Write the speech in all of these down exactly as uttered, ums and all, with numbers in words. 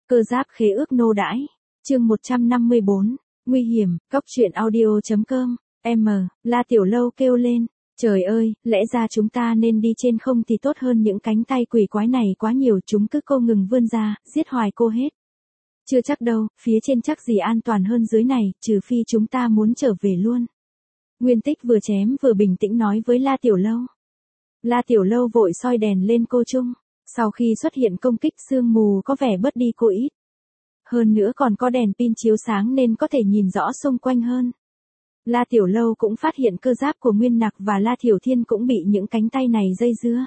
Cơ giáp khế ước nô đãi. Chương một trăm năm mươi bốn. Nguy hiểm. Cóc truyện audio.com. M. La Tiểu Lâu kêu lên. Trời ơi, lẽ ra chúng ta nên đi trên không thì tốt hơn, những cánh tay quỷ quái này quá nhiều, chúng cứ câu ngừng vươn ra, giết hoài cô hết. Chưa chắc đâu, phía trên chắc gì an toàn hơn dưới này, trừ phi chúng ta muốn trở về luôn. Nguyên Tích vừa chém vừa bình tĩnh nói với La Tiểu Lâu. La Tiểu Lâu vội soi đèn lên cô Trung. Sau khi xuất hiện công kích, sương mù có vẻ bớt đi cô ít. Hơn nữa còn có đèn pin chiếu sáng nên có thể nhìn rõ xung quanh hơn. La Tiểu Lâu cũng phát hiện cơ giáp của Nguyên Nặc và La Thiểu Thiên cũng bị những cánh tay này dây dưa.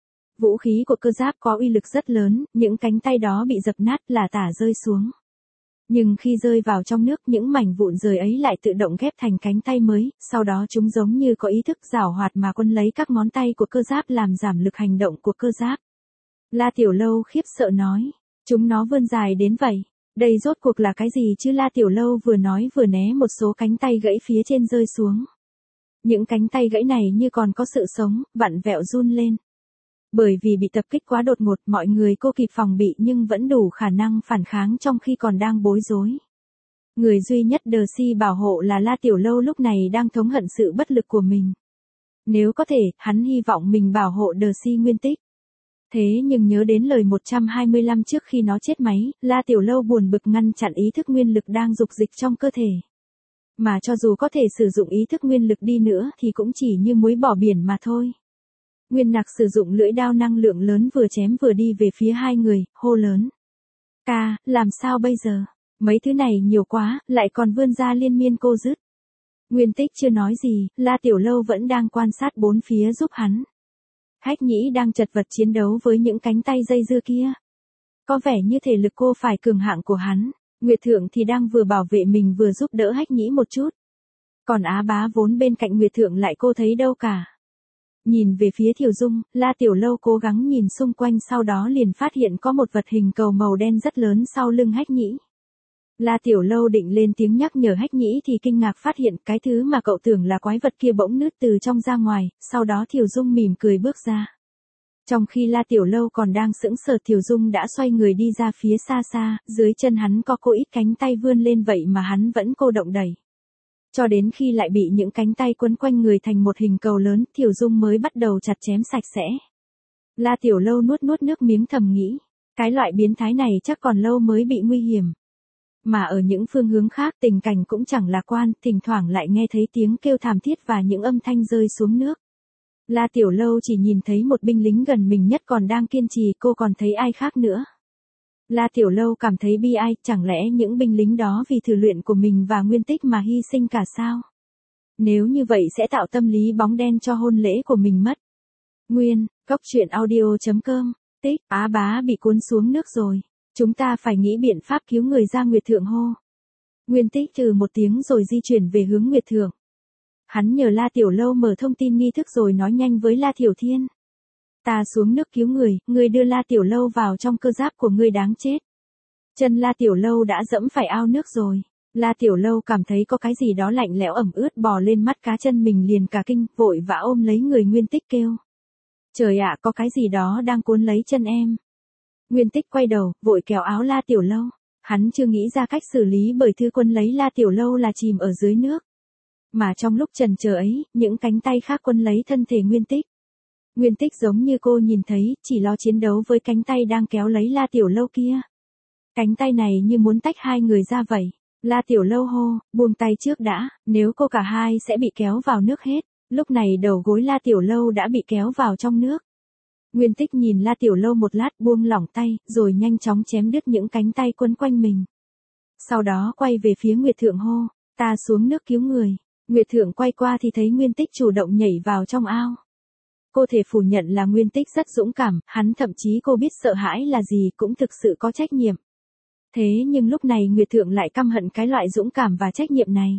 Vũ khí của cơ giáp có uy lực rất lớn, những cánh tay đó bị dập nát là tả rơi xuống. Nhưng khi rơi vào trong nước, những mảnh vụn rời ấy lại tự động ghép thành cánh tay mới, sau đó chúng giống như có ý thức giảo hoạt mà quấn lấy các ngón tay của cơ giáp làm giảm lực hành động của cơ giáp. La Tiểu Lâu khiếp sợ nói, chúng nó vươn dài đến vậy. Đây rốt cuộc là cái gì chứ? La Tiểu Lâu vừa nói vừa né một số cánh tay gãy phía trên rơi xuống. Những cánh tay gãy này như còn có sự sống, vặn vẹo run lên. Bởi vì bị tập kích quá đột ngột, mọi người cô kịp phòng bị nhưng vẫn đủ khả năng phản kháng trong khi còn đang bối rối. Người duy nhất Đờ-si bảo hộ là La Tiểu Lâu lúc này đang thống hận sự bất lực của mình. Nếu có thể, hắn hy vọng mình bảo hộ Đờ-si Nguyên Tích. Thế nhưng nhớ đến lời một trăm hai mươi lăm trước khi nó chết máy, La Tiểu Lâu buồn bực ngăn chặn ý thức nguyên lực đang dục dịch trong cơ thể. Mà cho dù có thể sử dụng ý thức nguyên lực đi nữa thì cũng chỉ như muối bỏ biển mà thôi. Nguyên Nặc sử dụng lưỡi đao năng lượng lớn vừa chém vừa đi về phía hai người, hô lớn. Ca, làm sao bây giờ? Mấy thứ này nhiều quá, lại còn vươn ra liên miên cô dứt. Nguyên Tích chưa nói gì, La Tiểu Lâu vẫn đang quan sát bốn phía giúp hắn. Hách Nhĩ đang chật vật chiến đấu với những cánh tay dây dưa kia. Có vẻ như thể lực cô phải cường hạng của hắn. Nguyệt Thượng thì đang vừa bảo vệ mình vừa giúp đỡ Hách Nhĩ một chút. Còn Á Bá vốn bên cạnh Nguyệt Thượng lại cô thấy đâu cả. Nhìn về phía Thiều Dung, La Tiểu Lâu cố gắng nhìn xung quanh, sau đó liền phát hiện có một vật hình cầu màu đen rất lớn sau lưng Hách Nhĩ. La Tiểu Lâu định lên tiếng nhắc nhở Hách Nhĩ thì kinh ngạc phát hiện cái thứ mà cậu tưởng là quái vật kia bỗng nứt từ trong ra ngoài, sau đó Thiều Dung mỉm cười bước ra. Trong khi La Tiểu Lâu còn đang sững sờ, Thiều Dung đã xoay người đi ra phía xa xa, dưới chân hắn có cô ít cánh tay vươn lên vậy mà hắn vẫn cô động đẩy. Cho đến khi lại bị những cánh tay quấn quanh người thành một hình cầu lớn, Thiều Dung mới bắt đầu chặt chém sạch sẽ. La Tiểu Lâu nuốt nuốt nước miếng thầm nghĩ, cái loại biến thái này chắc còn lâu mới bị nguy hiểm. Mà ở những phương hướng khác tình cảnh cũng chẳng lạc quan, thỉnh thoảng lại nghe thấy tiếng kêu thảm thiết và những âm thanh rơi xuống nước. La Tiểu Lâu chỉ nhìn thấy một binh lính gần mình nhất còn đang kiên trì, cô còn thấy ai khác nữa. La Tiểu Lâu cảm thấy bi ai, chẳng lẽ những binh lính đó vì thử luyện của mình và Nguyên Tích mà hy sinh cả sao? Nếu như vậy sẽ tạo tâm lý bóng đen cho hôn lễ của mình mất. Nguyên, Cóc truyện audio.com, Tích, Á Bá bị cuốn xuống nước rồi. Chúng ta phải nghĩ biện pháp cứu người ra. Nguyệt Thượng hô. Nguyên Tích trừ một tiếng rồi di chuyển về hướng Nguyệt Thượng. Hắn nhờ La Tiểu Lâu mở thông tin nghi thức rồi nói nhanh với La Thiểu Thiên. Ta xuống nước cứu người, ngươi đưa La Tiểu Lâu vào trong cơ giáp của ngươi, đáng chết. Chân La Tiểu Lâu đã dẫm phải ao nước rồi. La Tiểu Lâu cảm thấy có cái gì đó lạnh lẽo ẩm ướt bò lên mắt cá chân mình, liền cả kinh, vội vã ôm lấy người Nguyên Tích kêu. Trời ạ, có cái gì đó đang cuốn lấy chân em. Nguyên Tích quay đầu, vội kéo áo La Tiểu Lâu. Hắn chưa nghĩ ra cách xử lý bởi thứ quấn lấy La Tiểu Lâu là chìm ở dưới nước. Mà trong lúc chần chờ ấy, những cánh tay khác quấn lấy thân thể Nguyên Tích. Nguyên Tích giống như cô nhìn thấy, chỉ lo chiến đấu với cánh tay đang kéo lấy La Tiểu Lâu kia. Cánh tay này như muốn tách hai người ra vậy. La Tiểu Lâu hô, buông tay trước đã, nếu cô cả hai sẽ bị kéo vào nước hết. Lúc này đầu gối La Tiểu Lâu đã bị kéo vào trong nước. Nguyên Tích nhìn La Tiểu Lâu một lát, buông lỏng tay, rồi nhanh chóng chém đứt những cánh tay quấn quanh mình. Sau đó quay về phía Nguyệt Thượng hô, ta xuống nước cứu người. Nguyệt Thượng quay qua thì thấy Nguyên Tích chủ động nhảy vào trong ao. Cô thể phủ nhận là Nguyên Tích rất dũng cảm, hắn thậm chí cô biết sợ hãi là gì, cũng thực sự có trách nhiệm. Thế nhưng lúc này Nguyệt Thượng lại căm hận cái loại dũng cảm và trách nhiệm này.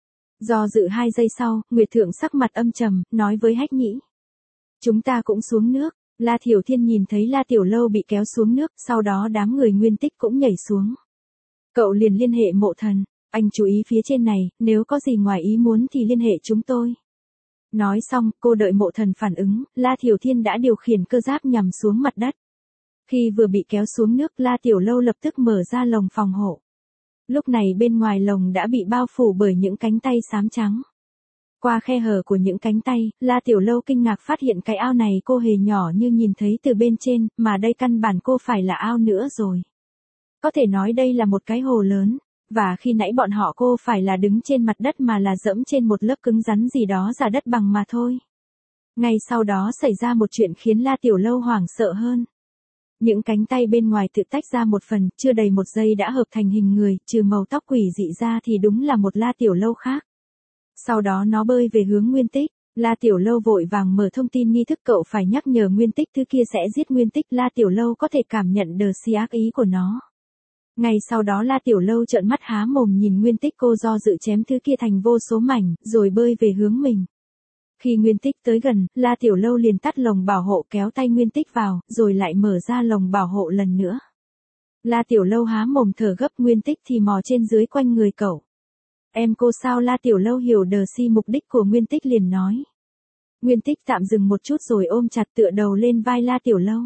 Do dự hai giây sau, Nguyệt Thượng sắc mặt âm trầm, nói với Hách Nhĩ. Chúng ta cũng xuống nước. La Thiểu Thiên nhìn thấy La Tiểu Lâu bị kéo xuống nước, sau đó đám người Nguyên Tích cũng nhảy xuống. Cậu liền liên hệ Mộ Thần, anh chú ý phía trên này, nếu có gì ngoài ý muốn thì liên hệ chúng tôi. Nói xong, cô đợi Mộ Thần phản ứng, La Thiểu Thiên đã điều khiển cơ giáp nhằm xuống mặt đất. Khi vừa bị kéo xuống nước, La Tiểu Lâu lập tức mở ra lồng phòng hộ. Lúc này bên ngoài lồng đã bị bao phủ bởi những cánh tay xám trắng. Qua khe hở của những cánh tay, La Tiểu Lâu kinh ngạc phát hiện cái ao này cô hề nhỏ như nhìn thấy từ bên trên, mà đây căn bản cô phải là ao nữa rồi. Có thể nói đây là một cái hồ lớn, và khi nãy bọn họ cô phải là đứng trên mặt đất mà là dẫm trên một lớp cứng rắn gì đó giả đất bằng mà thôi. Ngay sau đó xảy ra một chuyện khiến La Tiểu Lâu hoảng sợ hơn. Những cánh tay bên ngoài tự tách ra một phần, chưa đầy một giây đã hợp thành hình người, trừ màu tóc quỷ dị ra thì đúng là một La Tiểu Lâu khác. Sau đó nó bơi về hướng Nguyên Tích, La Tiểu Lâu vội vàng mở thông tin nghi thức cậu phải nhắc nhở Nguyên Tích thứ kia sẽ giết Nguyên Tích, La Tiểu Lâu có thể cảm nhận đờ si ác ý của nó. Ngay sau đó La Tiểu Lâu trợn mắt há mồm nhìn Nguyên Tích, cô do dự chém thứ kia thành vô số mảnh, rồi bơi về hướng mình. Khi Nguyên Tích tới gần, La Tiểu Lâu liền tắt lồng bảo hộ kéo tay Nguyên Tích vào, rồi lại mở ra lồng bảo hộ lần nữa. La Tiểu Lâu há mồm thở gấp, Nguyên Tích thì mò trên dưới quanh người cậu. Em cô sao? La Tiểu Lâu hiểu đờ si mục đích của Nguyên Tích liền nói. Nguyên Tích tạm dừng một chút rồi ôm chặt tựa đầu lên vai La Tiểu Lâu.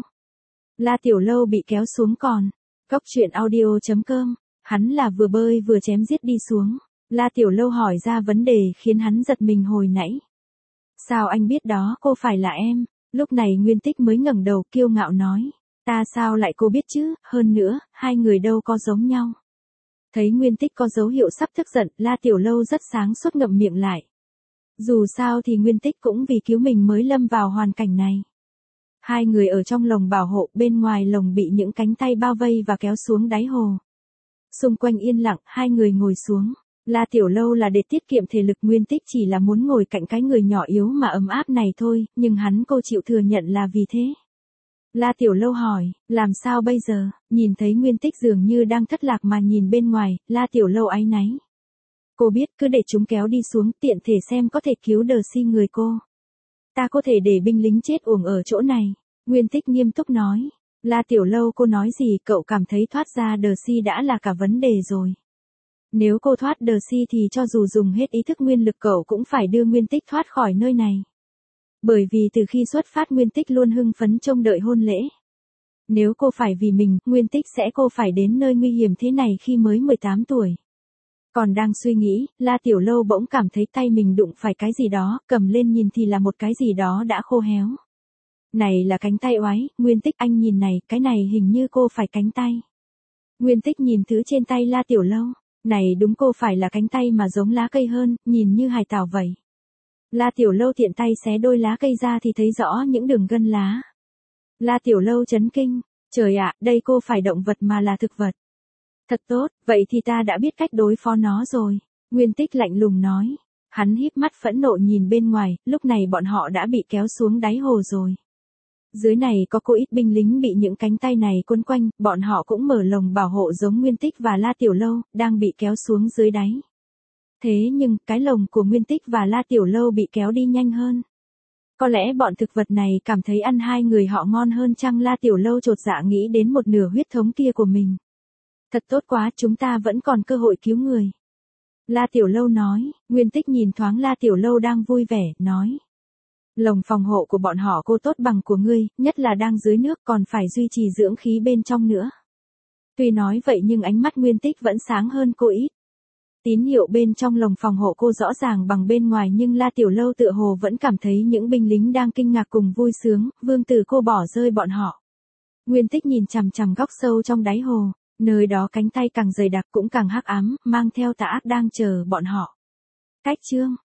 La Tiểu Lâu bị kéo xuống còn. Góc truyện audio chấm com, hắn là vừa bơi vừa chém giết đi xuống. La Tiểu Lâu hỏi ra vấn đề khiến hắn giật mình hồi nãy. Sao anh biết đó cô phải là em? Lúc này Nguyên Tích mới ngẩng đầu kiêu ngạo nói. Ta sao lại cô biết chứ, hơn nữa, hai người đâu có giống nhau. Thấy Nguyên Tích có dấu hiệu sắp tức giận, La Tiểu Lâu rất sáng suốt ngậm miệng lại. Dù sao thì Nguyên Tích cũng vì cứu mình mới lâm vào hoàn cảnh này. Hai người ở trong lồng bảo hộ, bên ngoài lồng bị những cánh tay bao vây và kéo xuống đáy hồ. Xung quanh yên lặng, hai người ngồi xuống. La Tiểu Lâu là để tiết kiệm thể lực, Nguyên Tích chỉ là muốn ngồi cạnh cái người nhỏ yếu mà ấm áp này thôi, nhưng hắn cô chịu thừa nhận là vì thế. La Tiểu Lâu hỏi, làm sao bây giờ? Nhìn thấy Nguyên Tích dường như đang thất lạc mà nhìn bên ngoài, La Tiểu Lâu áy náy. Cô biết cứ để chúng kéo đi xuống, tiện thể xem có thể cứu đờ si người cô. Ta có thể để binh lính chết uổng ở chỗ này. Nguyên Tích nghiêm túc nói. La Tiểu Lâu, cô nói gì? Cậu cảm thấy thoát ra đờ si đã là cả vấn đề rồi. Nếu cô thoát đờ si thì cho dù dùng hết ý thức nguyên lực cậu cũng phải đưa Nguyên Tích thoát khỏi nơi này. Bởi vì từ khi xuất phát Nguyên Tích luôn hưng phấn trông đợi hôn lễ. Nếu cô phải vì mình, Nguyên Tích sẽ cô phải đến nơi nguy hiểm thế này khi mới mười tám tuổi. Còn đang suy nghĩ, La Tiểu Lâu bỗng cảm thấy tay mình đụng phải cái gì đó, cầm lên nhìn thì là một cái gì đó đã khô héo. Này là cánh tay oái, Nguyên Tích anh nhìn này, cái này hình như cô phải cánh tay. Nguyên Tích nhìn thứ trên tay La Tiểu Lâu, này đúng cô phải là cánh tay mà giống lá cây hơn, nhìn như hải tảo vậy. La Tiểu Lâu tiện tay xé đôi lá cây ra thì thấy rõ những đường gân lá. La Tiểu Lâu chấn kinh, trời ạ, đây cô phải động vật mà là thực vật. Thật tốt, vậy thì ta đã biết cách đối phó nó rồi. Nguyên Tích lạnh lùng nói. Hắn híp mắt phẫn nộ nhìn bên ngoài, lúc này bọn họ đã bị kéo xuống đáy hồ rồi. Dưới này có cô ít binh lính bị những cánh tay này quấn quanh, bọn họ cũng mở lồng bảo hộ giống Nguyên Tích và La Tiểu Lâu, đang bị kéo xuống dưới đáy. Thế nhưng, cái lồng của Nguyên Tích và La Tiểu Lâu bị kéo đi nhanh hơn. Có lẽ bọn thực vật này cảm thấy ăn hai người họ ngon hơn chăng? La Tiểu Lâu chột dạ nghĩ đến một nửa huyết thống kia của mình. Thật tốt quá, chúng ta vẫn còn cơ hội cứu người. La Tiểu Lâu nói, Nguyên Tích nhìn thoáng La Tiểu Lâu đang vui vẻ, nói. Lồng phòng hộ của bọn họ cô tốt bằng của ngươi, nhất là đang dưới nước còn phải duy trì dưỡng khí bên trong nữa. Tuy nói vậy nhưng ánh mắt Nguyên Tích vẫn sáng hơn cô ít. Tín hiệu bên trong lồng phòng hộ cô rõ ràng bằng bên ngoài nhưng La Tiểu Lâu tựa hồ vẫn cảm thấy những binh lính đang kinh ngạc cùng vui sướng, vương tử cô bỏ rơi bọn họ. Nguyên Tích nhìn chằm chằm góc sâu trong đáy hồ, nơi đó cánh tay càng dày đặc cũng càng hắc ám, mang theo tà ác đang chờ bọn họ. Cách chương